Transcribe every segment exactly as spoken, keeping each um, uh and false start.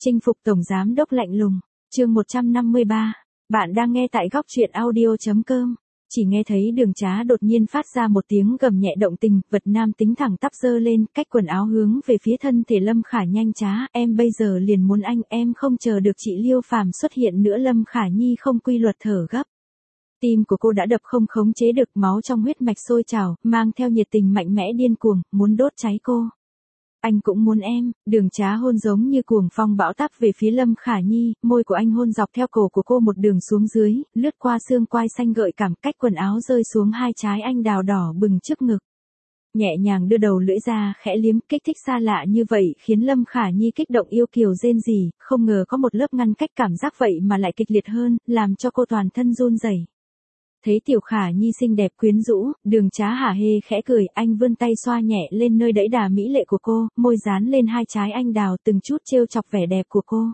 Chinh phục tổng giám đốc lạnh lùng, chương một trăm năm mươi ba. Bạn đang nghe tại góc truyện audio chấm com. Chỉ nghe thấy Đường Trá đột nhiên phát ra một tiếng gầm nhẹ động tình, vật nam tính thẳng tắp giơ lên, cách quần áo hướng về phía thân thể Lâm Khả nhanh trá, em bây giờ liền muốn anh, em không chờ được chị Liêu Phàm xuất hiện nữa. Lâm Khả Nhi không quy luật thở gấp. Tim của cô đã đập không khống chế được, máu trong huyết mạch sôi trào, mang theo nhiệt tình mạnh mẽ điên cuồng, muốn đốt cháy cô. Anh cũng muốn em. Đường Trá hôn giống như cuồng phong bão táp về phía Lâm Khả Nhi, môi của anh hôn dọc theo cổ của cô một đường xuống dưới, lướt qua xương quai xanh gợi cảm, cách quần áo rơi xuống hai trái anh đào đỏ bừng trước ngực. Nhẹ nhàng đưa đầu lưỡi ra, khẽ liếm, kích thích xa lạ như vậy khiến Lâm Khả Nhi kích động yêu kiều rên rỉ, không ngờ có một lớp ngăn cách cảm giác vậy mà lại kịch liệt hơn, làm cho cô toàn thân run rẩy. Thấy Tiểu Khả Nhi xinh đẹp quyến rũ, Đường Trá hả hê khẽ cười, anh vươn tay xoa nhẹ lên nơi đẫy đà mỹ lệ của cô, môi dán lên hai trái anh đào, từng chút trêu chọc vẻ đẹp của cô.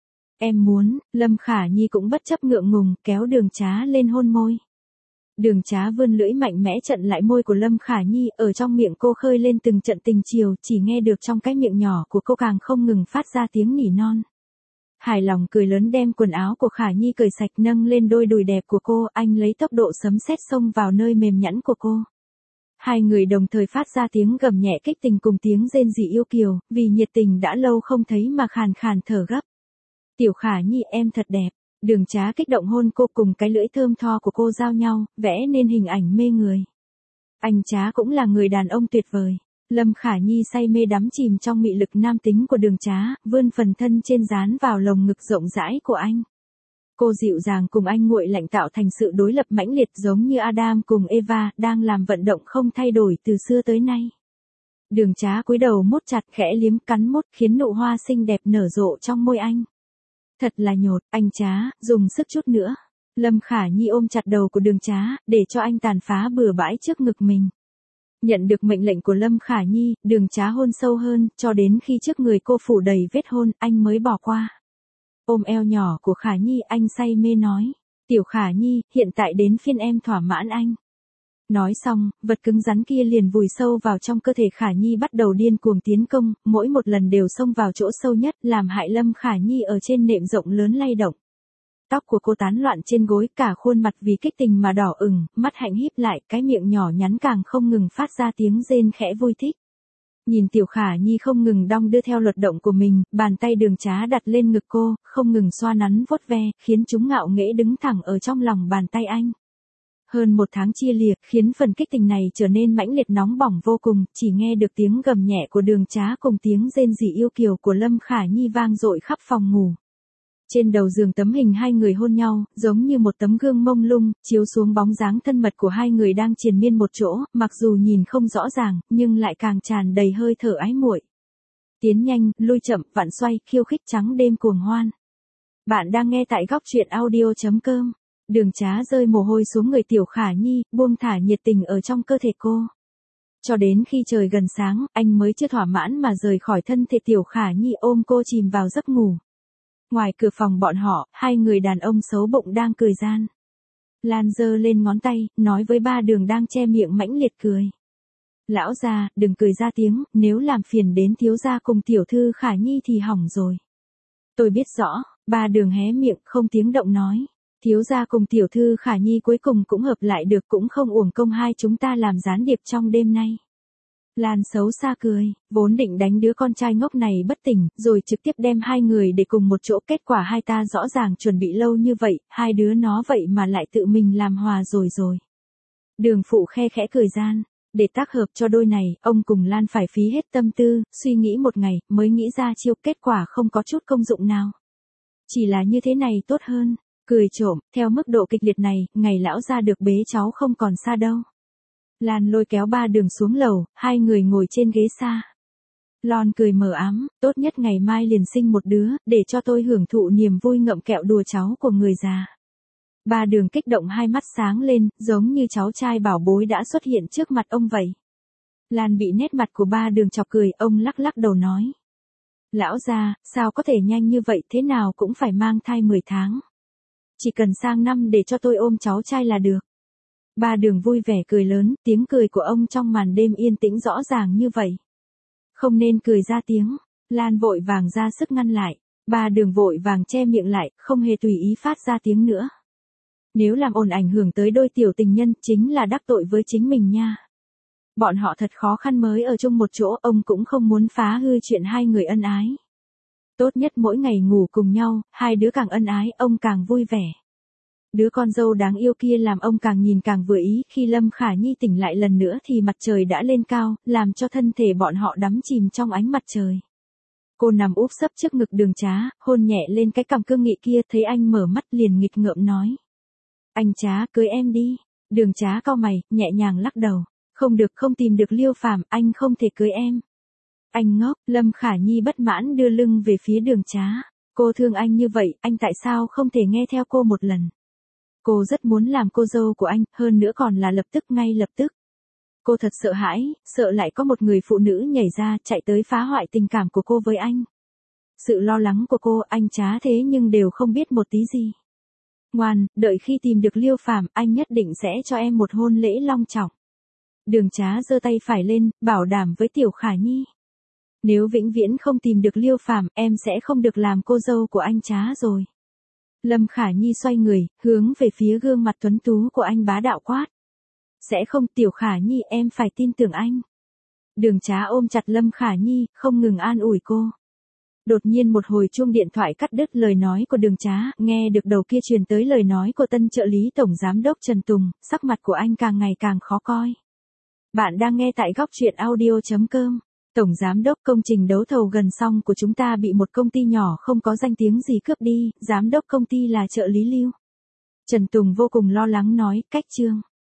Em muốn. Lâm Khả Nhi cũng bất chấp ngượng ngùng, kéo Đường Trá lên hôn môi. Đường Trá vươn lưỡi mạnh mẽ chặn lại môi của Lâm Khả Nhi, ở trong miệng cô khơi lên từng trận tình chiều, chỉ nghe được trong cái miệng nhỏ của cô càng không ngừng phát ra tiếng nỉ non. Hài lòng cười lớn đem quần áo của Khả Nhi cởi sạch, nâng lên đôi đùi đẹp của cô, anh lấy tốc độ sấm sét xông vào nơi mềm nhẵn của cô. Hai người đồng thời phát ra tiếng gầm nhẹ kích tình cùng tiếng rên rỉ yêu kiều, vì nhiệt tình đã lâu không thấy mà khàn khàn thở gấp. Tiểu Khả Nhi, em thật đẹp. Đường Trá kích động hôn cô, cùng cái lưỡi thơm tho của cô giao nhau, vẽ nên hình ảnh mê người. Anh Trá cũng là người đàn ông tuyệt vời. Lâm Khả Nhi say mê đắm chìm trong mị lực nam tính của Đường Trá, vươn phần thân trên dán vào lồng ngực rộng rãi của anh. Cô dịu dàng cùng anh nguội lạnh tạo thành sự đối lập mãnh liệt, giống như Adam cùng Eva, đang làm vận động không thay đổi từ xưa tới nay. Đường Trá cúi đầu mút chặt, khẽ liếm cắn mút, khiến nụ hoa xinh đẹp nở rộ trong môi anh. Thật là nhột. Anh Trá, dùng sức chút nữa. Lâm Khả Nhi ôm chặt đầu của Đường Trá, để cho anh tàn phá bừa bãi trước ngực mình. Nhận được mệnh lệnh của Lâm Khả Nhi, Đường Trá hôn sâu hơn, cho đến khi trước người cô phủ đầy vết hôn, anh mới bỏ qua. Ôm eo nhỏ của Khả Nhi, anh say mê nói. Tiểu Khả Nhi, hiện tại đến phiên em thỏa mãn anh. Nói xong, vật cứng rắn kia liền vùi sâu vào trong cơ thể Khả Nhi, bắt đầu điên cuồng tiến công, mỗi một lần đều xông vào chỗ sâu nhất, làm hại Lâm Khả Nhi ở trên nệm rộng lớn lay động. Tóc của cô tán loạn trên gối, cả khuôn mặt vì kích tình mà đỏ ửng, mắt hạnh híp lại, cái miệng nhỏ nhắn càng không ngừng phát ra tiếng rên khẽ vui thích. Nhìn Tiểu Khả Nhi không ngừng đong đưa theo luật động của mình, bàn tay Đường Trá đặt lên ngực cô, không ngừng xoa nắn vuốt ve, khiến chúng ngạo nghễ đứng thẳng ở trong lòng bàn tay anh. Hơn một tháng chia liệt, khiến phần kích tình này trở nên mãnh liệt nóng bỏng vô cùng, chỉ nghe được tiếng gầm nhẹ của Đường Trá cùng tiếng rên rỉ yêu kiều của Lâm Khả Nhi vang dội khắp phòng ngủ. Trên đầu giường tấm hình hai người hôn nhau, giống như một tấm gương mông lung, chiếu xuống bóng dáng thân mật của hai người đang triền miên một chỗ, mặc dù nhìn không rõ ràng, nhưng lại càng tràn đầy hơi thở ái muội. Tiến nhanh, lui chậm, vặn xoay, khiêu khích trắng đêm cuồng hoan. Bạn đang nghe tại góc truyện audio chấm com. Đường Trá rơi mồ hôi xuống người Tiểu Khả Nhi, buông thả nhiệt tình ở trong cơ thể cô. Cho đến khi trời gần sáng, anh mới chưa thỏa mãn mà rời khỏi thân thể Tiểu Khả Nhi, ôm cô chìm vào giấc ngủ. Ngoài cửa phòng bọn họ, hai người đàn ông xấu bụng đang cười gian. Lan giơ lên ngón tay, nói với Ba Đường đang che miệng mãnh liệt cười. Lão gia, đừng cười ra tiếng, nếu làm phiền đến thiếu gia cùng tiểu thư Khả Nhi thì hỏng rồi. Tôi biết rõ. Ba Đường hé miệng, không tiếng động nói. Thiếu gia cùng tiểu thư Khả Nhi cuối cùng cũng hợp lại được, cũng không uổng công hai chúng ta làm gián điệp trong đêm nay. Lan xấu xa cười, vốn định đánh đứa con trai ngốc này bất tỉnh, rồi trực tiếp đem hai người để cùng một chỗ, kết quả hai ta rõ ràng chuẩn bị lâu như vậy, hai đứa nó vậy mà lại tự mình làm hòa rồi rồi. Đường phụ khe khẽ cười gian, để tác hợp cho đôi này, ông cùng Lan phải phí hết tâm tư, suy nghĩ một ngày, mới nghĩ ra chiêu, kết quả không có chút công dụng nào. Chỉ là như thế này tốt hơn, cười trộm, theo mức độ kịch liệt này, ngày lão ra được bế cháu không còn xa đâu. Lan lôi kéo Ba Đường xuống lầu, hai người ngồi trên ghế xa. Lon cười mờ ám, tốt nhất ngày mai liền sinh một đứa, để cho tôi hưởng thụ niềm vui ngậm kẹo đùa cháu của người già. Ba Đường kích động hai mắt sáng lên, giống như cháu trai bảo bối đã xuất hiện trước mặt ông vậy. Lan bị nét mặt của Ba Đường chọc cười, ông lắc lắc đầu nói. Lão gia, sao có thể nhanh như vậy, thế nào cũng phải mang thai mười tháng. Chỉ cần sang năm để cho tôi ôm cháu trai là được. Ba Đường vui vẻ cười lớn, tiếng cười của ông trong màn đêm yên tĩnh rõ ràng như vậy. Không nên cười ra tiếng. Lan vội vàng ra sức ngăn lại. Ba Đường vội vàng che miệng lại, không hề tùy ý phát ra tiếng nữa. Nếu làm ồn ảnh hưởng tới đôi tiểu tình nhân, chính là đắc tội với chính mình nha. Bọn họ thật khó khăn mới ở chung một chỗ, ông cũng không muốn phá hư chuyện hai người ân ái. Tốt nhất mỗi ngày ngủ cùng nhau, hai đứa càng ân ái, ông càng vui vẻ. Đứa con dâu đáng yêu kia làm ông càng nhìn càng vừa ý, khi Lâm Khả Nhi tỉnh lại lần nữa thì mặt trời đã lên cao, làm cho thân thể bọn họ đắm chìm trong ánh mặt trời. Cô nằm úp sấp trước ngực Đường Trá, hôn nhẹ lên cái cằm cương nghị kia, thấy anh mở mắt liền nghịch ngợm nói. Anh Trá, cưới em đi. Đường Trá cau mày, nhẹ nhàng lắc đầu. Không được, không tìm được Liêu Phàm, anh không thể cưới em. Anh ngốc. Lâm Khả Nhi bất mãn đưa lưng về phía Đường Trá. Cô thương anh như vậy, anh tại sao không thể nghe theo cô một lần? Cô rất muốn làm cô dâu của anh, hơn nữa còn là lập tức, ngay lập tức. Cô thật sợ hãi, sợ lại có một người phụ nữ nhảy ra, chạy tới phá hoại tình cảm của cô với anh. Sự lo lắng của cô, anh Trá thế nhưng đều không biết một tí gì. Ngoan, đợi khi tìm được Liêu Phàm, anh nhất định sẽ cho em một hôn lễ long trọng. Đường Trá giơ tay phải lên, bảo đảm với Tiểu Khả Nhi. Nếu vĩnh viễn không tìm được Liêu Phàm, em sẽ không được làm cô dâu của anh Trá rồi. Lâm Khả Nhi xoay người, hướng về phía gương mặt tuấn tú của anh bá đạo quát. Sẽ không, Tiểu Khả Nhi, em phải tin tưởng anh. Đường Trá ôm chặt Lâm Khả Nhi, không ngừng an ủi cô. Đột nhiên một hồi chuông điện thoại cắt đứt lời nói của Đường Trá, nghe được đầu kia truyền tới lời nói của tân trợ lý tổng giám đốc Trần Tùng, sắc mặt của anh càng ngày càng khó coi. Bạn đang nghe tại góc truyện audio chấm com. Tổng giám đốc, công trình đấu thầu gần xong của chúng ta bị một công ty nhỏ không có danh tiếng gì cướp đi, giám đốc công ty là trợ lý Lưu. Trần Tùng vô cùng lo lắng nói, cách chương.